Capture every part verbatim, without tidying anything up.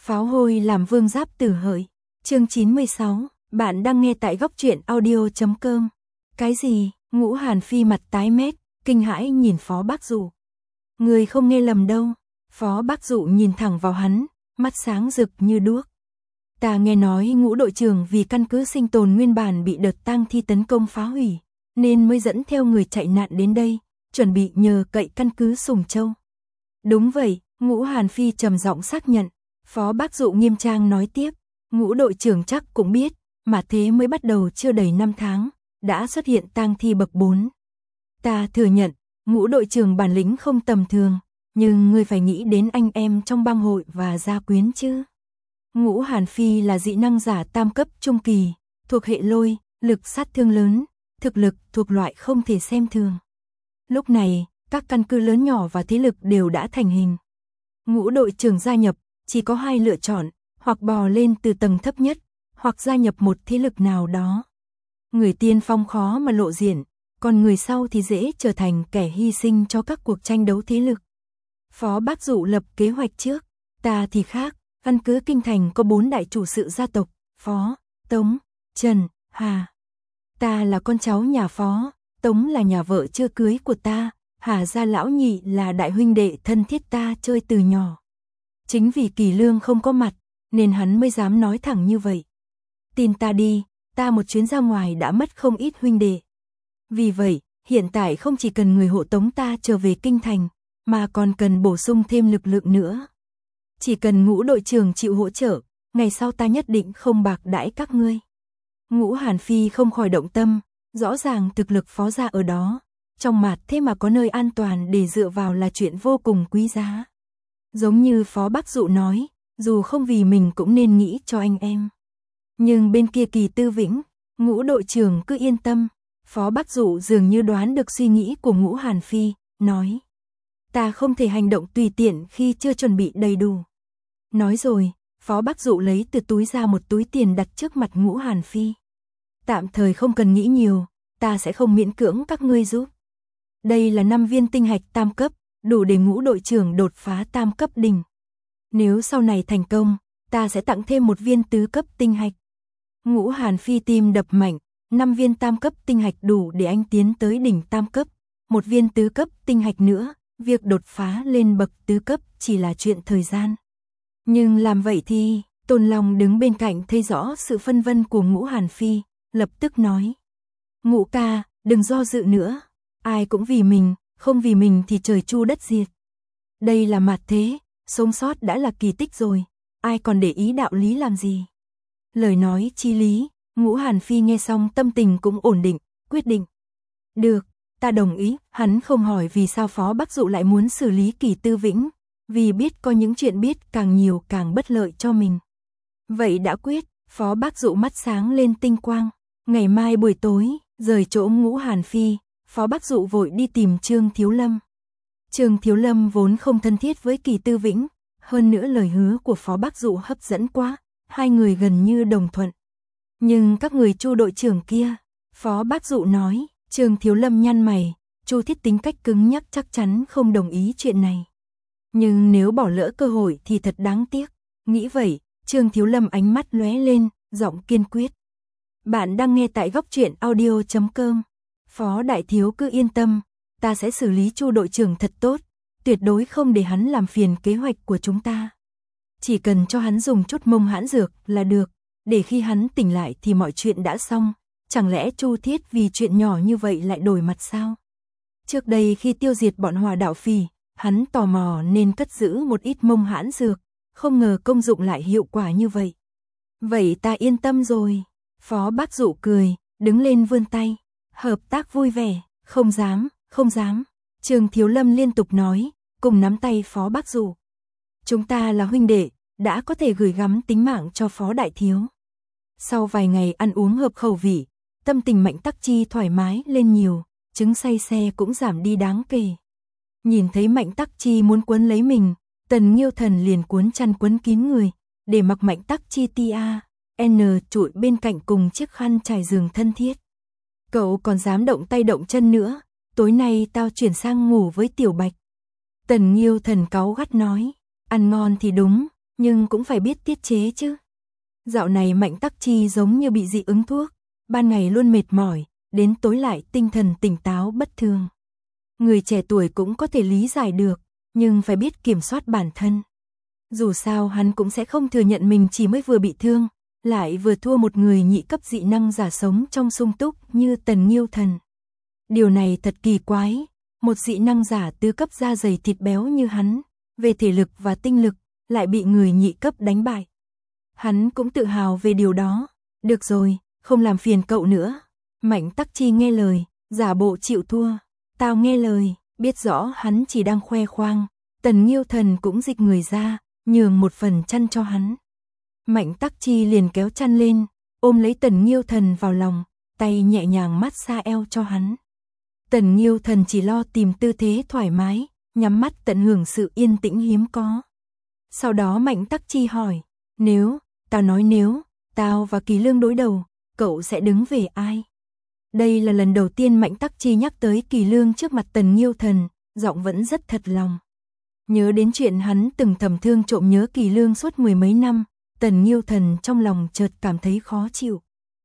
Pháo hôi làm vương giáp tử hợi. Chương chín mươi sáu, bạn đang nghe tại góc truyện audio chấm com. Cái gì? Ngũ Hàn Phi mặt tái mét, kinh hãi nhìn Phó Bác Dụ. Người không nghe lầm đâu. Phó Bác Dụ nhìn thẳng vào hắn, mắt sáng rực như đuốc. Ta nghe nói Ngũ đội trưởng vì căn cứ sinh tồn nguyên bản bị đợt tang thi tấn công phá hủy, nên mới dẫn theo người chạy nạn đến đây, chuẩn bị nhờ cậy căn cứ Sùng Châu. Đúng vậy, Ngũ Hàn Phi trầm giọng xác nhận. Phó Bác Dụ nghiêm trang nói tiếp, Ngũ đội trưởng chắc cũng biết, mà thế mới bắt đầu chưa đầy năm tháng, đã xuất hiện tang thi bậc bốn. Ta thừa nhận, Ngũ đội trưởng bản lĩnh không tầm thường, nhưng ngươi phải nghĩ đến anh em trong bang hội và gia quyến chứ. Ngũ Hàn Phi là dị năng giả tam cấp trung kỳ, thuộc hệ lôi, lực sát thương lớn, thực lực thuộc loại không thể xem thường. Lúc này, các căn cứ lớn nhỏ và thế lực đều đã thành hình. Ngũ đội trưởng gia nhập, chỉ có hai lựa chọn, hoặc bò lên từ tầng thấp nhất, hoặc gia nhập một thế lực nào đó. Người tiên phong khó mà lộ diện, còn người sau thì dễ trở thành kẻ hy sinh cho các cuộc tranh đấu thế lực. Phó Bác Dụ lập kế hoạch trước, ta thì khác, căn cứ Kinh Thành có bốn đại chủ sự gia tộc, Phó, Tống, Trần, Hà. Ta là con cháu nhà Phó, Tống là nhà vợ chưa cưới của ta, Hà gia lão nhị là đại huynh đệ thân thiết ta chơi từ nhỏ. Chính vì Kỳ Lương không có mặt, nên hắn mới dám nói thẳng như vậy. Tin ta đi, ta một chuyến ra ngoài đã mất không ít huynh đệ. Vì vậy, hiện tại không chỉ cần người hộ tống ta trở về Kinh Thành, mà còn cần bổ sung thêm lực lượng nữa. Chỉ cần Ngũ đội trưởng chịu hỗ trợ, ngày sau ta nhất định không bạc đãi các ngươi. Ngũ Hàn Phi không khỏi động tâm, rõ ràng thực lực Phó gia ở đó, trong mặt thế mà có nơi an toàn để dựa vào là chuyện vô cùng quý giá. Giống như Phó Bác Dụ nói, dù không vì mình cũng nên nghĩ cho anh em. Nhưng bên kia Kỳ Tư Vĩnh, Ngũ đội trưởng cứ yên tâm. Phó Bác Dụ dường như đoán được suy nghĩ của Ngũ Hàn Phi, nói. Ta không thể hành động tùy tiện khi chưa chuẩn bị đầy đủ. Nói rồi, Phó Bác Dụ lấy từ túi ra một túi tiền đặt trước mặt Ngũ Hàn Phi. Tạm thời không cần nghĩ nhiều, ta sẽ không miễn cưỡng các ngươi giúp. Đây là năm viên tinh hạch tam cấp, đủ để Ngũ đội trưởng đột phá tam cấp đỉnh. Nếu sau này thành công, ta sẽ tặng thêm một viên tứ cấp tinh hạch. Ngũ Hàn Phi tim đập mạnh, năm viên tam cấp tinh hạch đủ để anh tiến tới đỉnh tam cấp, một viên tứ cấp tinh hạch nữa, việc đột phá lên bậc tứ cấp chỉ là chuyện thời gian. Nhưng làm vậy thì, Tôn Long đứng bên cạnh thấy rõ sự phân vân của Ngũ Hàn Phi, lập tức nói. Ngũ ca, đừng do dự nữa, ai cũng vì mình, không vì mình thì trời chu đất diệt. Đây là mạt thế, sống sót đã là kỳ tích rồi, ai còn để ý đạo lý làm gì. Lời nói chi lý, Ngũ Hàn Phi nghe xong tâm tình cũng ổn định, quyết định. Được, ta đồng ý, hắn không hỏi vì sao Phó Bác Dụ lại muốn xử lý Kỳ Tư Vĩnh, vì biết có những chuyện biết càng nhiều càng bất lợi cho mình. Vậy đã quyết, Phó Bác Dụ mắt sáng lên tinh quang, ngày mai buổi tối, rời chỗ Ngũ Hàn Phi, Phó Bác Dụ vội đi tìm Trương Thiếu Lâm. Trương Thiếu Lâm vốn không thân thiết với Kỳ Tư Vĩnh, hơn nữa lời hứa của Phó Bác Dụ hấp dẫn quá, hai người gần như đồng thuận. Nhưng các người Chu đội trưởng kia, Phó Bác Dụ nói, Trương Thiếu Lâm nhăn mày, Chu Thiết tính cách cứng nhắc chắc chắn không đồng ý chuyện này. Nhưng nếu bỏ lỡ cơ hội thì thật đáng tiếc, nghĩ vậy, Trương Thiếu Lâm ánh mắt lóe lên, giọng kiên quyết. Bạn đang nghe tại góc truyện audio chấm com. Phó đại thiếu cứ yên tâm, ta sẽ xử lý Chu đội trưởng thật tốt, tuyệt đối không để hắn làm phiền kế hoạch của chúng ta. Chỉ cần cho hắn dùng chút mông hãn dược là được, để khi hắn tỉnh lại thì mọi chuyện đã xong, chẳng lẽ Chu Thiết vì chuyện nhỏ như vậy lại đổi mặt sao? Trước đây khi tiêu diệt bọn Hòa đạo phỉ, hắn tò mò nên cất giữ một ít mông hãn dược, không ngờ công dụng lại hiệu quả như vậy. Vậy ta yên tâm rồi. Phó Bác Dụ cười, đứng lên vươn tay, hợp tác vui vẻ, không dám, không dám. Trương Thiếu Lâm liên tục nói, cùng nắm tay Phó Bác Dụ. Chúng ta là huynh đệ, đã có thể gửi gắm tính mạng cho Phó đại thiếu. Sau vài ngày ăn uống hợp khẩu vị, tâm tình Mạnh Tắc Chi thoải mái lên nhiều, chứng say xe cũng giảm đi đáng kể. Nhìn thấy Mạnh Tắc Chi muốn quấn lấy mình, Tần Nghiêu Thần liền cuốn chăn quấn kín người, để mặc Mạnh Tắc Chi tia N trụi bên cạnh cùng chiếc khăn trải giường thân thiết. Cậu còn dám động tay động chân nữa, tối nay tao chuyển sang ngủ với Tiểu Bạch. Tần Nghiêu Thần cáu gắt nói, ăn ngon thì đúng, nhưng cũng phải biết tiết chế chứ. Dạo này Mạnh Tắc Chi giống như bị dị ứng thuốc, ban ngày luôn mệt mỏi, đến tối lại tinh thần tỉnh táo bất thường. Người trẻ tuổi cũng có thể lý giải được, nhưng phải biết kiểm soát bản thân. Dù sao hắn cũng sẽ không thừa nhận mình chỉ mới vừa bị thương, lại vừa thua một người nhị cấp dị năng giả sống trong sung túc như Tần Nghiêu Thần. Điều này thật kỳ quái, một dị năng giả tứ cấp da dày thịt béo như hắn, về thể lực và tinh lực, lại bị người nhị cấp đánh bại. Hắn cũng tự hào về điều đó. Được rồi, không làm phiền cậu nữa. Mạnh Tắc Chi nghe lời, giả bộ chịu thua. Tao nghe lời, biết rõ hắn chỉ đang khoe khoang. Tần Nghiêu Thần cũng dịch người ra, nhường một phần chăn cho hắn. Mạnh Tắc Chi liền kéo chăn lên, ôm lấy Tần Nghiêu Thần vào lòng, tay nhẹ nhàng mát xa eo cho hắn. Tần Nghiêu Thần chỉ lo tìm tư thế thoải mái, nhắm mắt tận hưởng sự yên tĩnh hiếm có. Sau đó Mạnh Tắc Chi hỏi, nếu, tao nói nếu, tao và Kỳ Lương đối đầu, cậu sẽ đứng về ai? Đây là lần đầu tiên Mạnh Tắc Chi nhắc tới Kỳ Lương trước mặt Tần Nghiêu Thần, giọng vẫn rất thật lòng. Nhớ đến chuyện hắn từng thầm thương trộm nhớ Kỳ Lương suốt mười mấy năm, Tần Nghiêu Thần trong lòng chợt cảm thấy khó chịu.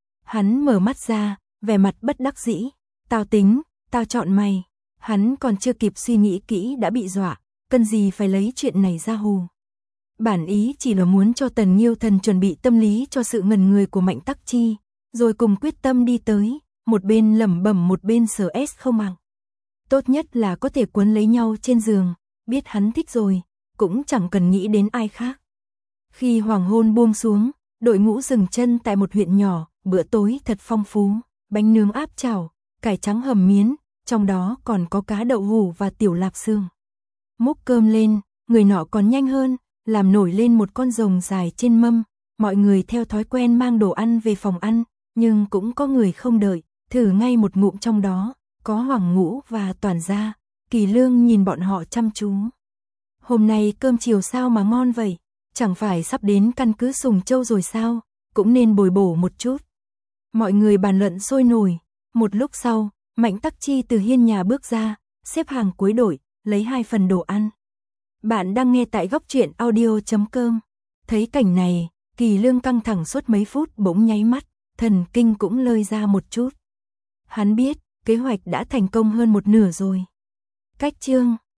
Hắn mở mắt ra, vẻ mặt bất đắc dĩ, tao tính, tao chọn mày. Hắn còn chưa kịp suy nghĩ kỹ đã bị dọa, cần gì phải lấy chuyện này ra hù. Bản ý chỉ là muốn cho Tần Nghiêu Thần chuẩn bị tâm lý cho sự ngần người của Mạnh Tắc Chi, rồi cùng quyết tâm đi tới, một bên lẩm bẩm một bên sờ ét không màng. Tốt nhất là có thể quấn lấy nhau trên giường, biết hắn thích rồi, cũng chẳng cần nghĩ đến ai khác. Khi hoàng hôn buông xuống, đội ngũ dừng chân tại một huyện nhỏ, bữa tối thật phong phú, bánh nướng áp chảo, cải trắng hầm miến, trong đó còn có cá đậu hủ và tiểu lạp xương. Múc cơm lên, người nọ còn nhanh hơn, làm nổi lên một con rồng dài trên mâm, mọi người theo thói quen mang đồ ăn về phòng ăn, nhưng cũng có người không đợi, thử ngay một ngụm trong đó, có Hoàng Ngũ và Toàn gia. Kỳ Lương nhìn bọn họ chăm chú. Hôm nay cơm chiều sao mà ngon vậy, chẳng phải sắp đến căn cứ Sùng Châu rồi sao, cũng nên bồi bổ một chút. Mọi người bàn luận sôi nổi, một lúc sau, Mạnh Tắc Chi từ hiên nhà bước ra, xếp hàng cuối đội, lấy hai phần đồ ăn. Bạn đang nghe tại góc truyện audio chấm com. Thấy cảnh này, Kỳ Lương căng thẳng suốt mấy phút bỗng nháy mắt, thần kinh cũng lơi ra một chút. Hắn biết, kế hoạch đã thành công hơn một nửa rồi. Cách chương